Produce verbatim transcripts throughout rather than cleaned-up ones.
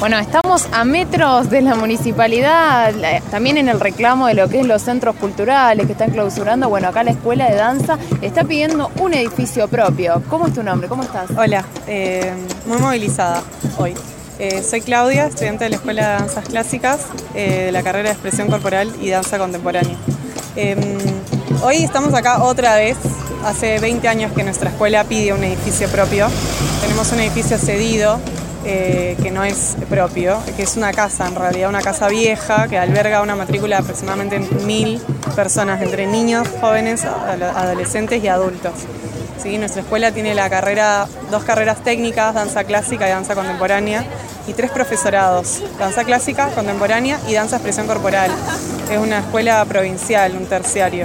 Bueno, estamos a metros de la municipalidad, también en el reclamo de lo que es los centros culturales que están clausurando. Bueno, acá la Escuela de Danza está pidiendo un edificio propio. ¿Cómo es tu nombre? ¿Cómo estás? Hola, eh, muy movilizada hoy. Eh, soy Claudia, estudiante de la Escuela de Danzas Clásicas, eh, de la carrera de Expresión Corporal y Danza Contemporánea. Eh, hoy estamos acá otra vez. Hace veinte años que nuestra escuela pide un edificio propio. Tenemos un edificio cedido, Eh, que no es propio, que es una casa, en realidad una casa vieja que alberga una matrícula de aproximadamente mil personas, entre niños, jóvenes, adolescentes y adultos. ¿Sí? Nuestra escuela tiene la carrera, dos carreras técnicas, danza clásica y danza contemporánea, y tres profesorados, danza clásica, contemporánea y danza expresión corporal. Es una escuela provincial, un terciario.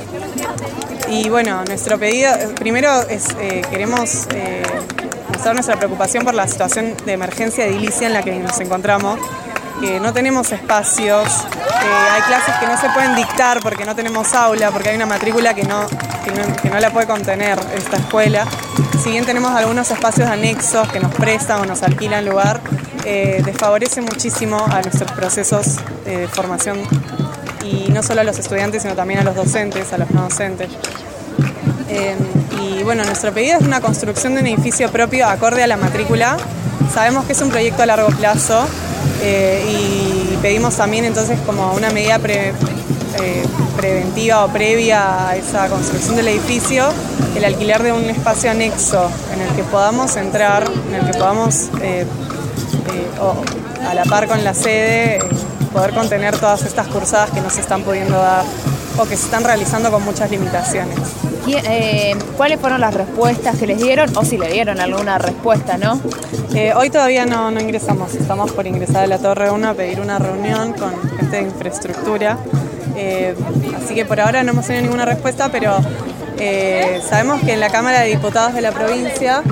Y bueno, nuestro pedido, primero es, eh, queremos eh, mostrar nuestra preocupación por la situación de emergencia edilicia en la que nos encontramos, que no tenemos espacios, eh, hay clases que no se pueden dictar porque no tenemos aula, porque hay una matrícula que no, que no, que no la puede contener esta escuela. Si bien tenemos algunos espacios anexos que nos prestan o nos alquilan lugar, eh, desfavorece muchísimo a nuestros procesos eh, de formación, y no solo a los estudiantes, sino también a los docentes, a los no docentes. Eh, y bueno, nuestro pedido es una construcción de un edificio propio acorde a la matrícula. Sabemos que es un proyecto a largo plazo eh, y pedimos también entonces como una medida pre, eh, preventiva o previa a esa construcción del edificio, el alquiler de un espacio anexo en el que podamos entrar, en el que podamos eh, eh, o a la par con la sede, eh, poder contener todas estas cursadas que no se están pudiendo dar o que se están realizando con muchas limitaciones. Eh, ¿Cuáles fueron las respuestas que les dieron? O si le dieron alguna respuesta, ¿no? Eh, hoy todavía no, no ingresamos, estamos por ingresar a la Torre uno a pedir una reunión con gente de infraestructura. Eh, así que por ahora no hemos tenido ninguna respuesta, pero eh, sabemos que en la Cámara de Diputados de la provincia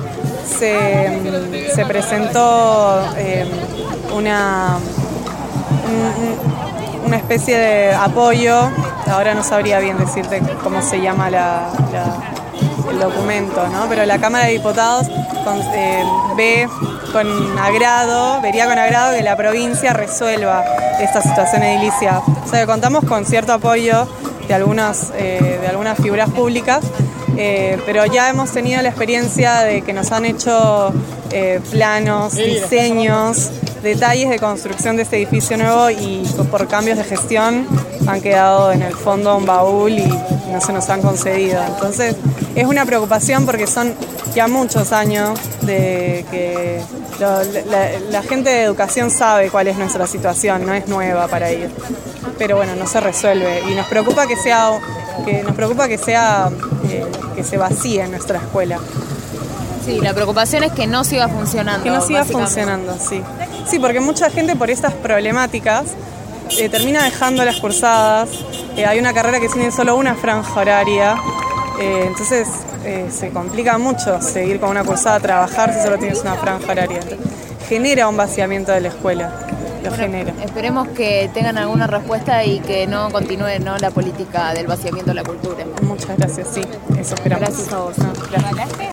se, se presentó eh, una, un, una especie de apoyo. Ahora no sabría bien decirte cómo se llama la, la, el documento, ¿no? Pero la Cámara de Diputados con, eh, ve con agrado, vería con agrado que la provincia resuelva esta situación edilicia. O sea, que contamos con cierto apoyo de algunas, eh, de algunas figuras públicas, eh, pero ya hemos tenido la experiencia de que nos han hecho eh, planos, diseños, detalles de construcción de este edificio nuevo, y por cambios de gestión han quedado en el fondo un baúl y no se nos han concedido. Entonces es una preocupación porque son ya muchos años de que lo, la, la gente de educación sabe cuál es nuestra situación, no es nueva para ellos. Pero bueno, no se resuelve y nos preocupa que sea, que nos preocupa que sea eh, que se vacíe nuestra escuela. Sí, la preocupación es que no siga funcionando. Que no siga funcionando, sí. Sí, porque mucha gente por estas problemáticas eh, termina dejando las cursadas. Eh, hay una carrera que tiene solo una franja horaria, eh, entonces eh, se complica mucho seguir con una cursada, trabajar si solo tienes una franja horaria. Entonces, genera un vaciamiento de la escuela, lo bueno, genera. Esperemos que tengan alguna respuesta y que no continúe, ¿no?, la política del vaciamiento de la cultura. Muchas gracias, sí, eso esperamos. Gracias a vos. No, gracias.